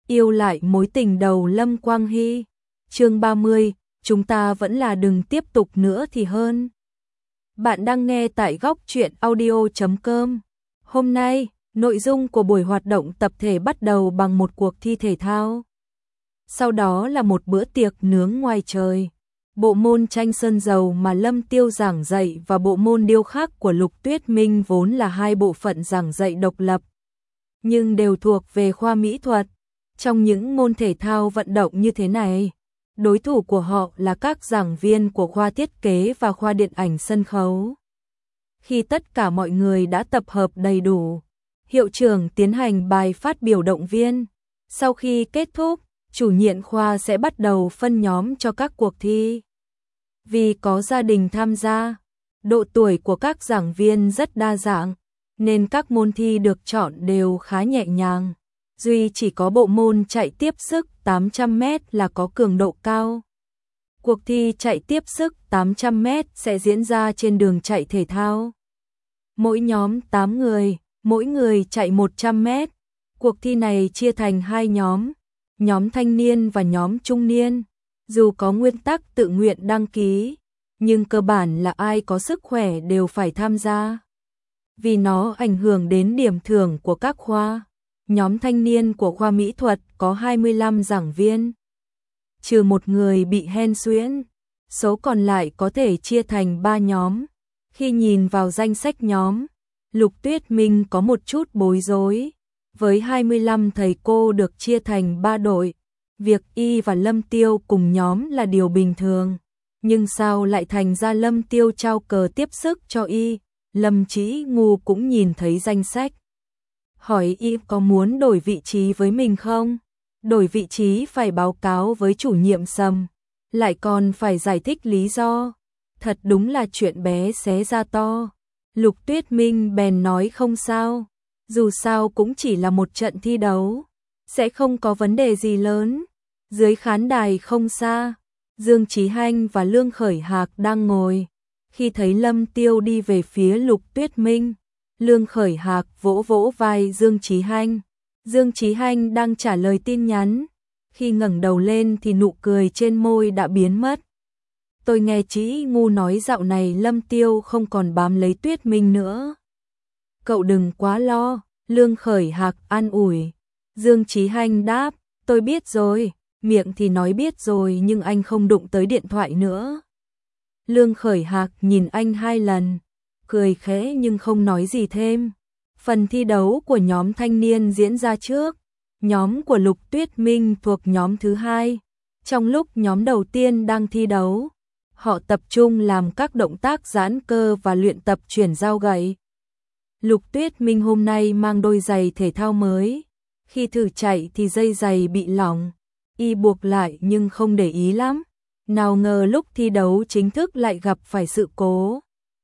yêu lại mối tình đầu Lâm Quang Hy. Chương 30, chúng ta vẫn là đừng tiếp tục nữa thì hơn. Bạn đang nghe tại góc truyện audio.com. Hôm nay, nội dung của buổi hoạt động tập thể bắt đầu bằng một cuộc thi thể thao. Sau đó là một bữa tiệc nướng ngoài trời. Bộ môn tranh sơn dầu mà Lâm Tiêu giảng dạy và bộ môn điêu khắc của Lục Tuyết Minh vốn là hai bộ phận giảng dạy độc lập, nhưng đều thuộc về khoa mỹ thuật. Trong những môn thể thao vận động như thế này, đối thủ của họ là các giảng viên của khoa thiết kế và khoa điện ảnh sân khấu. Khi tất cả mọi người đã tập hợp đầy đủ, hiệu trưởng tiến hành bài phát biểu động viên. Sau khi kết thúc, chủ nhiệm khoa sẽ bắt đầu phân nhóm cho các cuộc thi. Vì có gia đình tham gia, độ tuổi của các giảng viên rất đa dạng, nên các môn thi được chọn đều khá nhẹ nhàng. Duy chỉ có bộ môn chạy tiếp sức 800m là có cường độ cao. Cuộc thi chạy tiếp sức 800m sẽ diễn ra trên đường chạy thể thao. Mỗi nhóm 8 người, mỗi người chạy 100m. Cuộc thi này chia thành hai nhóm thanh niên và nhóm trung niên. Dù có nguyên tắc tự nguyện đăng ký, nhưng cơ bản là ai có sức khỏe đều phải tham gia, vì nó ảnh hưởng đến điểm thưởng của các khoa. Nhóm thanh niên của khoa mỹ thuật có 25 giảng viên, trừ một người bị hen suyễn, số còn lại có thể chia thành 3 nhóm. Khi nhìn vào danh sách nhóm, Lục Tuyết Minh có một chút bối rối. Với 25 thầy cô được chia thành 3 đội, việc y và Lâm Tiêu cùng nhóm là điều bình thường. Nhưng sao lại thành ra Lâm Tiêu trao cờ tiếp sức cho y? Lâm Chỉ Ngu cũng nhìn thấy danh sách, hỏi y có muốn đổi vị trí với mình không? Đổi vị trí phải báo cáo với chủ nhiệm Sầm, lại còn phải giải thích lý do. Thật đúng là chuyện bé xé ra to. Lục Tuyết Minh bèn nói không sao, dù sao cũng chỉ là một trận thi đấu, sẽ không có vấn đề gì lớn. Dưới khán đài không xa, Dương Chí Hanh và Lương Khởi Hạc đang ngồi. Khi thấy Lâm Tiêu đi về phía Lục Tuyết Minh, Lương Khởi Hạc vỗ vỗ vai Dương Chí Hanh. Dương Chí Hanh đang trả lời tin nhắn. Khi ngẩng đầu lên thì nụ cười trên môi đã biến mất. Tôi nghe Chí Ngu nói dạo này Lâm Tiêu không còn bám lấy Tuyết Minh nữa. Cậu đừng quá lo, Lương Khởi Hạc an ủi. Dương Chí Hanh đáp, tôi biết rồi, miệng thì nói biết rồi nhưng anh không đụng tới điện thoại nữa. Lương Khởi Hạc nhìn anh 2 lần, cười khẽ nhưng không nói gì thêm. Phần thi đấu của nhóm thanh niên diễn ra trước. Nhóm của Lục Tuyết Minh thuộc nhóm thứ 2. Trong lúc nhóm đầu tiên đang thi đấu, họ tập trung làm các động tác giãn cơ và luyện tập chuyển dao gậy. Lục Tuyết Minh hôm nay mang đôi giày thể thao mới. Khi thử chạy thì dây giày bị lỏng. Y buộc lại nhưng không để ý lắm. Nào ngờ lúc thi đấu chính thức lại gặp phải sự cố.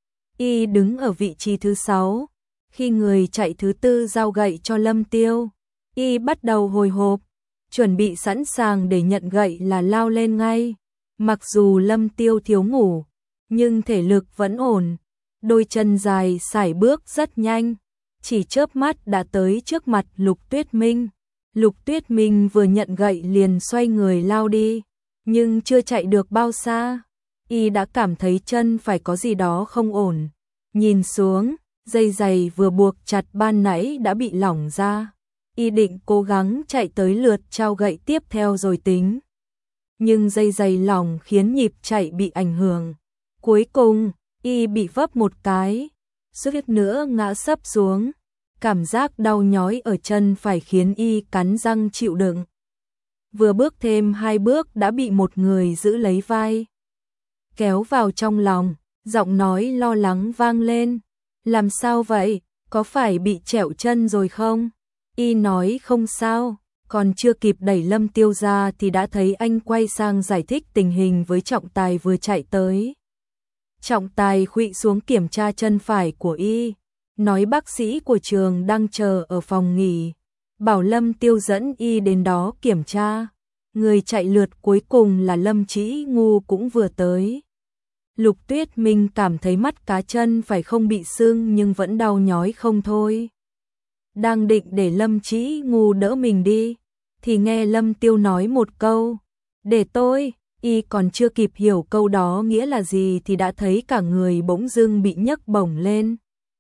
Y đứng ở vị trí thứ 6. Khi người chạy thứ 4 giao gậy cho Lâm Tiêu, Y bắt đầu hồi hộp, chuẩn bị sẵn sàng để nhận gậy là lao lên ngay. Mặc dù Lâm Tiêu thiếu ngủ, nhưng thể lực vẫn ổn. Đôi chân dài sải bước rất nhanh, chỉ chớp mắt đã tới trước mặt Lục Tuyết Minh. Lục Tuyết Minh vừa nhận gậy liền xoay người lao đi, nhưng chưa chạy được bao xa, Y đã cảm thấy chân phải có gì đó không ổn. Nhìn xuống, dây giày vừa buộc chặt ban nãy đã bị lỏng ra. Y định cố gắng chạy tới lượt trao gậy tiếp theo rồi tính, nhưng dây giày lỏng khiến nhịp chạy bị ảnh hưởng. Cuối cùng, Y bị vấp một cái, suýt nữa ngã sấp xuống. Cảm giác đau nhói ở chân phải khiến Y cắn răng chịu đựng. Vừa bước thêm 2 bước đã bị một người giữ lấy vai, kéo vào trong lòng, giọng nói lo lắng vang lên. Làm sao vậy, có phải bị trẹo chân rồi không? Y nói không sao, còn chưa kịp đẩy Lâm Tiêu ra thì đã thấy anh quay sang giải thích tình hình với trọng tài vừa chạy tới. Trọng tài khuỵu xuống kiểm tra chân phải của Y, nói bác sĩ của trường đang chờ ở phòng nghỉ, bảo Lâm Tiêu dẫn Y đến đó kiểm tra. Người chạy lượt cuối cùng là Lâm Chỉ Ngu cũng vừa tới. Lục Tuyết Minh cảm thấy mắt cá chân phải không bị sưng nhưng vẫn đau nhói không thôi. Đang định để Lâm Chỉ Ngu đỡ mình đi, thì nghe Lâm Tiêu nói một câu, để tôi, y còn chưa kịp hiểu câu đó nghĩa là gì thì đã thấy cả người bỗng dưng bị nhấc bổng lên.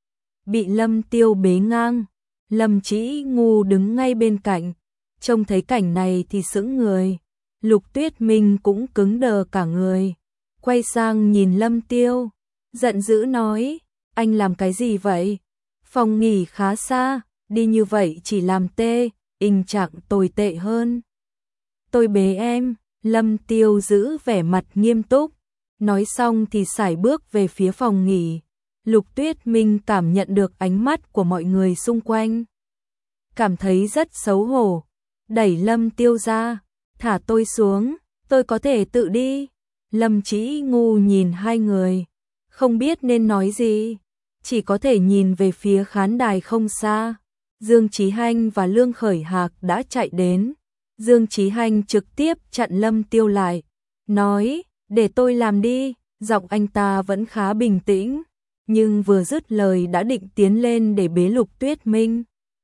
Bị Lâm Tiêu bế ngang, Lâm Chỉ Ngu đứng ngay bên cạnh, trông thấy cảnh này thì sững người, Lục Tuyết Minh cũng cứng đờ cả người, quay sang nhìn Lâm Tiêu, giận dữ nói, anh làm cái gì vậy? Phòng nghỉ khá xa, đi như vậy chỉ làm tình trạng tồi tệ hơn. Tôi bế em, Lâm Tiêu giữ vẻ mặt nghiêm túc, nói xong thì sải bước về phía phòng nghỉ. Lục Tuyết Minh cảm nhận được ánh mắt của mọi người xung quanh, cảm thấy rất xấu hổ, đẩy Lâm Tiêu ra, thả tôi xuống, tôi có thể tự đi. Lâm Chỉ Ngu nhìn hai người, không biết nên nói gì, chỉ có thể nhìn về phía khán đài không xa. Dương Chí Hanh và Lương Khởi Hạc đã chạy đến. Dương Chí Hanh trực tiếp chặn Lâm Tiêu lại, nói, để tôi làm đi. Giọng anh ta vẫn khá bình tĩnh, nhưng vừa dứt lời đã định tiến lên để bế Lục Tuyết Minh.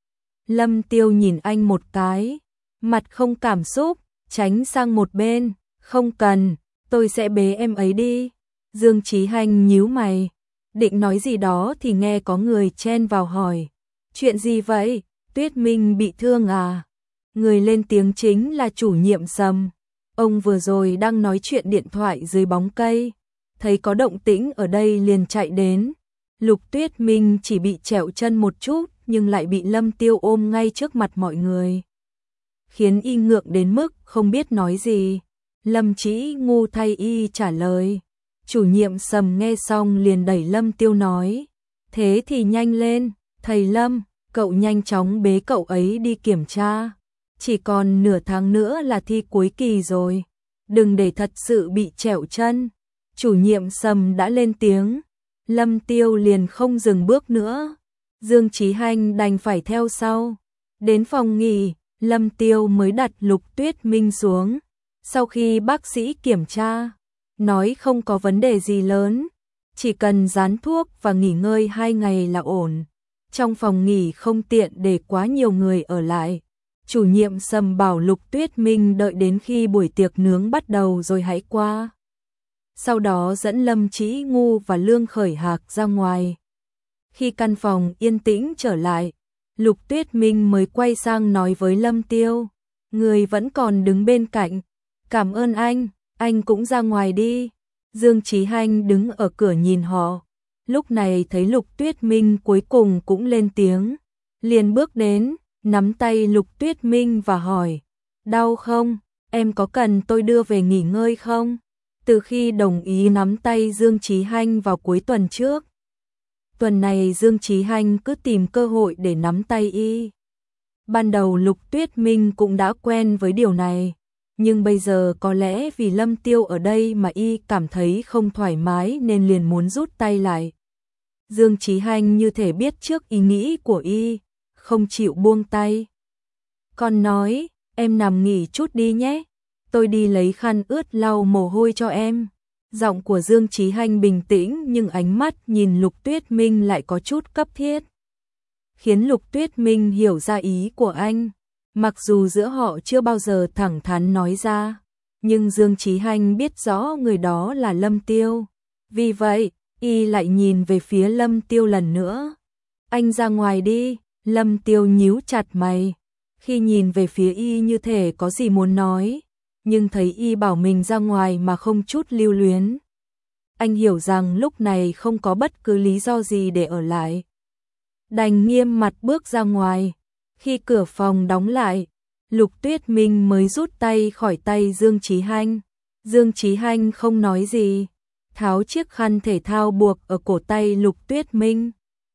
Lâm Tiêu nhìn anh một cái, mặt không cảm xúc, tránh sang một bên, không cần, tôi sẽ bế em ấy đi. Dương Chí Hanh nhíu mày, định nói gì đó thì nghe có người chen vào hỏi, chuyện gì vậy, Tuyết Minh bị thương à? Người lên tiếng chính là chủ nhiệm Sầm, ông vừa rồi đang nói chuyện điện thoại dưới bóng cây, thấy có động tĩnh ở đây liền chạy đến. Lục Tuyết Minh chỉ bị trẹo chân một chút nhưng lại bị Lâm Tiêu ôm ngay trước mặt mọi người, khiến y ngượng đến mức không biết nói gì. Lâm Chỉ Ngu thay y trả lời. Chủ nhiệm Sầm nghe xong liền đẩy Lâm Tiêu nói, thế thì nhanh lên, thầy Lâm, cậu nhanh chóng bế cậu ấy đi kiểm tra. Chỉ còn nửa tháng nữa là thi cuối kỳ rồi, đừng để thật sự bị trẹo chân. Chủ nhiệm Sầm đã lên tiếng, Lâm Tiêu liền không dừng bước nữa. Dương Chí Hanh đành phải theo sau. Đến phòng nghỉ, Lâm Tiêu mới đặt Lục Tuyết Minh xuống. Sau khi bác sĩ kiểm tra, nói không có vấn đề gì lớn, chỉ cần dán thuốc và nghỉ ngơi 2 ngày là ổn. Trong phòng nghỉ không tiện để quá nhiều người ở lại. Chủ nhiệm Sầm bảo Lục Tuyết Minh đợi đến khi buổi tiệc nướng bắt đầu rồi hãy qua. Sau đó dẫn Lâm Chỉ Ngu và Lương Khởi Hạc ra ngoài. Khi căn phòng yên tĩnh trở lại, Lục Tuyết Minh mới quay sang nói với Lâm Tiêu, người vẫn còn đứng bên cạnh, cảm ơn anh cũng ra ngoài đi. Dương Chí Hanh đứng ở cửa nhìn họ, lúc này thấy Lục Tuyết Minh cuối cùng cũng lên tiếng, liền bước đến, nắm tay Lục Tuyết Minh và hỏi, đau không, em có cần tôi đưa về nghỉ ngơi không? Từ khi đồng ý nắm tay Dương Chí Hanh vào cuối tuần trước, tuần này Dương Chí Hanh cứ tìm cơ hội để nắm tay y. Ban đầu Lục Tuyết Minh cũng đã quen với điều này, nhưng bây giờ có lẽ vì Lâm Tiêu ở đây mà y cảm thấy không thoải mái nên liền muốn rút tay lại. Dương Chí Hanh như thể biết trước ý nghĩ của y, không chịu buông tay. Còn nói, em nằm nghỉ chút đi nhé, tôi đi lấy khăn ướt lau mồ hôi cho em. Giọng của Dương Chí Hanh bình tĩnh nhưng ánh mắt nhìn Lục Tuyết Minh lại có chút cấp thiết, khiến Lục Tuyết Minh hiểu ra ý của anh. Mặc dù giữa họ chưa bao giờ thẳng thắn nói ra, nhưng Dương Chí Hanh biết rõ người đó là Lâm Tiêu. Vì vậy, y lại nhìn về phía Lâm Tiêu lần nữa. Anh ra ngoài đi. Lâm Tiêu nhíu chặt mày, khi nhìn về phía y như thể có gì muốn nói, nhưng thấy y bảo mình ra ngoài mà không chút lưu luyến. Anh hiểu rằng lúc này không có bất cứ lý do gì để ở lại, đành nghiêm mặt bước ra ngoài. Khi cửa phòng đóng lại, Lục Tuyết Minh mới rút tay khỏi tay Dương Chí Hanh. Dương Chí Hanh không nói gì, tháo chiếc khăn thể thao buộc ở cổ tay Lục Tuyết Minh,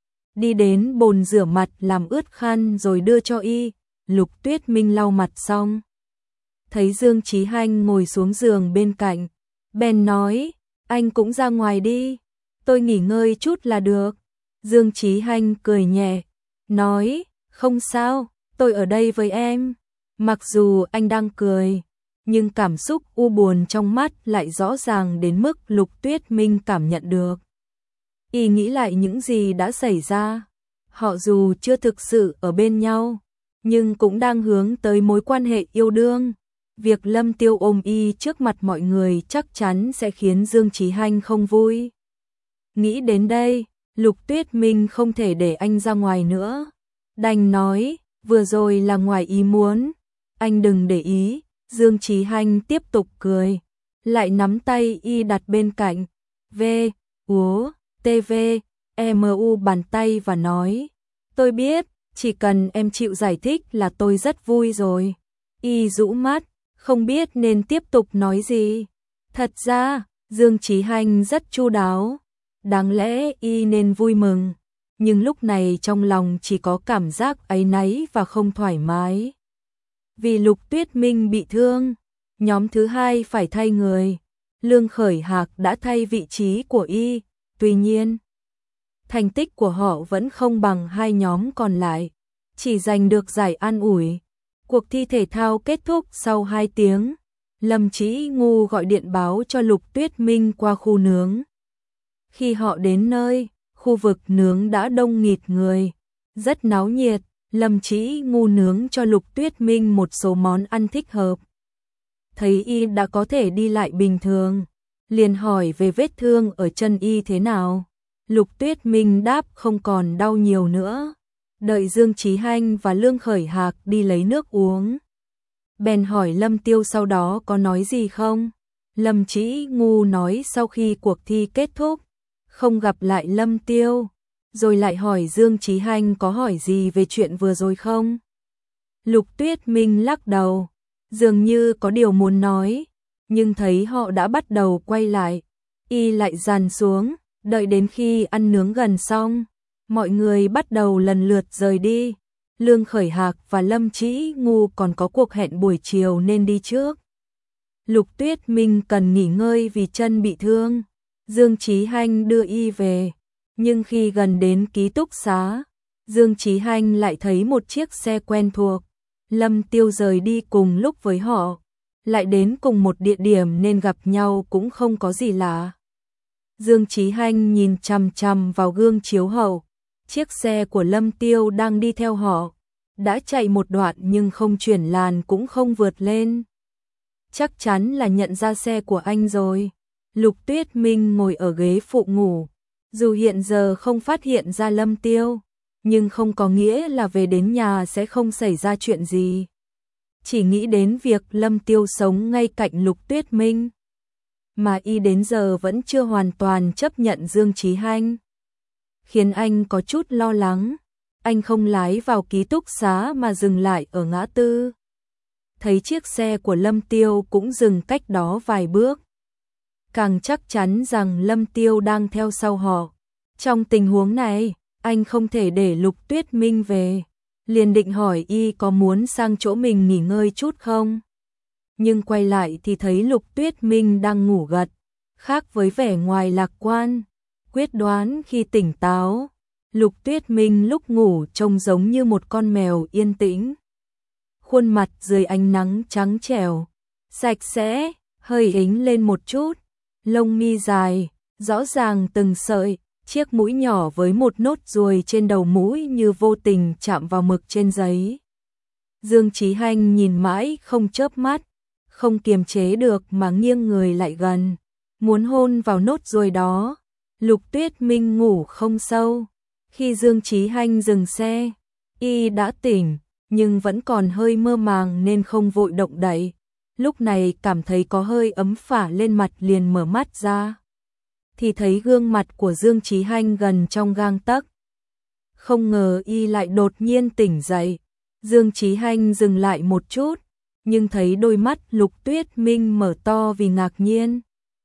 đi đến bồn rửa mặt làm ướt khăn rồi đưa cho y. Lục Tuyết Minh lau mặt xong, thấy Dương Chí Hanh ngồi xuống giường bên cạnh, bèn nói, anh cũng ra ngoài đi, tôi nghỉ ngơi chút là được. Dương Chí Hanh cười nhẹ, nói, không sao, tôi ở đây với em. Mặc dù anh đang cười, nhưng cảm xúc u buồn trong mắt lại rõ ràng đến mức Lục Tuyết Minh cảm nhận được. Y nghĩ lại những gì đã xảy ra, họ dù chưa thực sự ở bên nhau, nhưng cũng đang hướng tới mối quan hệ yêu đương. Việc Lâm Tiêu ôm y trước mặt mọi người chắc chắn sẽ khiến Dương Chí Hanh không vui. Nghĩ đến đây, Lục Tuyết Minh không thể để anh ra ngoài nữa. Đành nói, vừa rồi là ngoài ý muốn, anh đừng để ý. Dương Chí Hanh tiếp tục cười, lại nắm tay y đặt bên cạnh. V, U, T, V, M, U bàn tay và nói, tôi biết, chỉ cần em chịu giải thích là tôi rất vui rồi. Y rũ mắt, không biết nên tiếp tục nói gì. Thật ra, Dương Chí Hanh rất chu đáo, đáng lẽ y nên vui mừng, nhưng lúc này trong lòng chỉ có cảm giác áy náy và không thoải mái. Vì Lục Tuyết Minh bị thương, nhóm thứ hai phải thay người. Lương Khởi Hạc đã thay vị trí của y, tuy nhiên, thành tích của họ vẫn không bằng hai nhóm còn lại, chỉ giành được giải an ủi. Cuộc thi thể thao kết thúc sau 2 tiếng, Lâm Chỉ Ngu gọi điện báo cho Lục Tuyết Minh qua khu nướng. Khi họ đến nơi, khu vực nướng đã đông nghịt người, rất náo nhiệt. Lâm Chỉ Ngu nướng cho Lục Tuyết Minh một số món ăn thích hợp. Thấy y đã có thể đi lại bình thường, liền hỏi về vết thương ở chân y thế nào. Lục Tuyết Minh đáp không còn đau nhiều nữa. Đợi Dương Chí Hanh và Lương Khởi Hạc đi lấy nước uống, bèn hỏi Lâm Tiêu sau đó có nói gì không. Lâm Chỉ Ngu nói sau khi cuộc thi kết thúc, không gặp lại Lâm Tiêu, rồi lại hỏi Dương Chí Hanh có hỏi gì về chuyện vừa rồi không. Lục Tuyết Minh lắc đầu, dường như có điều muốn nói, nhưng thấy họ đã bắt đầu quay lại, y lại dàn xuống. Đợi đến khi ăn nướng gần xong, mọi người bắt đầu lần lượt rời đi. Lương Khởi Hạc và Lâm Chỉ Ngu còn có cuộc hẹn buổi chiều nên đi trước. Lục Tuyết Minh cần nghỉ ngơi vì chân bị thương. Dương Chí Hanh đưa y về, nhưng khi gần đến ký túc xá, Dương Chí Hanh lại thấy một chiếc xe quen thuộc. Lâm Tiêu rời đi cùng lúc với họ, lại đến cùng một địa điểm nên gặp nhau cũng không có gì lạ. Dương Chí Hanh nhìn chằm chằm vào gương chiếu hậu, chiếc xe của Lâm Tiêu đang đi theo họ, đã chạy một đoạn nhưng không chuyển làn cũng không vượt lên. Chắc chắn là nhận ra xe của anh rồi. Lục Tuyết Minh ngồi ở ghế phụ ngủ, dù hiện giờ không phát hiện ra Lâm Tiêu, nhưng không có nghĩa là về đến nhà sẽ không xảy ra chuyện gì. Chỉ nghĩ đến việc Lâm Tiêu sống ngay cạnh Lục Tuyết Minh, mà y đến giờ vẫn chưa hoàn toàn chấp nhận Dương Chí Hanh, khiến anh có chút lo lắng. Anh không lái vào ký túc xá mà dừng lại ở ngã tư. Thấy chiếc xe của Lâm Tiêu cũng dừng cách đó vài bước, càng chắc chắn rằng Lâm Tiêu đang theo sau họ. Trong tình huống này, anh không thể để Lục Tuyết Minh về, liền định hỏi y có muốn sang chỗ mình nghỉ ngơi chút không. Nhưng quay lại thì thấy Lục Tuyết Minh đang ngủ gật, khác với vẻ ngoài lạc quan, quyết đoán khi tỉnh táo. Lục Tuyết Minh lúc ngủ trông giống như một con mèo yên tĩnh. Khuôn mặt dưới ánh nắng trắng trẻo, sạch sẽ, hơi ính lên một chút, lông mi dài, rõ ràng từng sợi, chiếc mũi nhỏ với một nốt ruồi trên đầu mũi như vô tình chạm vào mực trên giấy. Dương Chí Hanh nhìn mãi không chớp mắt, không kiềm chế được mà nghiêng người lại gần, muốn hôn vào nốt ruồi đó. Lục Tuyết Minh ngủ không sâu. Khi Dương Chí Hanh dừng xe, y đã tỉnh, nhưng vẫn còn hơi mơ màng nên không vội động đậy. Lúc này cảm thấy có hơi ấm phả lên mặt liền mở mắt ra, thì thấy gương mặt của Dương Chí Hanh gần trong gang tấc. Không ngờ y lại đột nhiên tỉnh dậy. Dương Chí Hanh dừng lại một chút, nhưng thấy đôi mắt Lục Tuyết Minh mở to vì ngạc nhiên.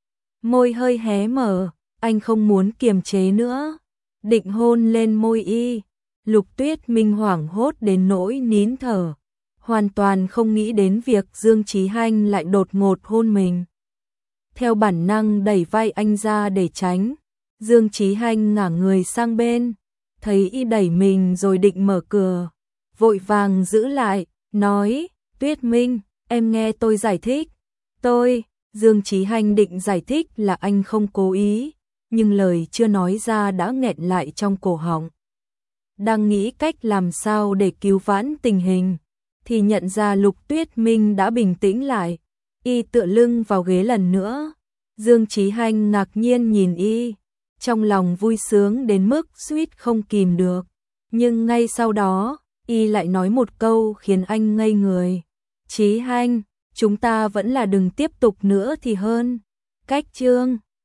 Môi hơi hé mở, anh không muốn kiềm chế nữa, định hôn lên môi y. Lục Tuyết Minh hoảng hốt đến nỗi nín thở, hoàn toàn không nghĩ đến việc Dương Chí Hanh lại đột ngột hôn mình. Theo bản năng đẩy vai anh ra để tránh. Dương Chí Hanh ngả người sang bên, thấy y đẩy mình rồi định mở cửa, vội vàng giữ lại, nói, Tuyết Minh, em nghe tôi giải thích. Dương Chí Hanh định giải thích là anh không cố ý, nhưng lời chưa nói ra đã nghẹn lại trong cổ họng. đang nghĩ cách làm sao để cứu vãn tình hình, thì nhận ra Lục Tuyết Minh đã bình tĩnh lại, y tựa lưng vào ghế lần nữa. Dương Chí Hanh ngạc nhiên nhìn y, trong lòng vui sướng đến mức suýt không kìm được, nhưng ngay sau đó, y lại nói một câu khiến anh ngây người. Chí Hanh, chúng ta vẫn là đừng tiếp tục nữa thì hơn. Cách chương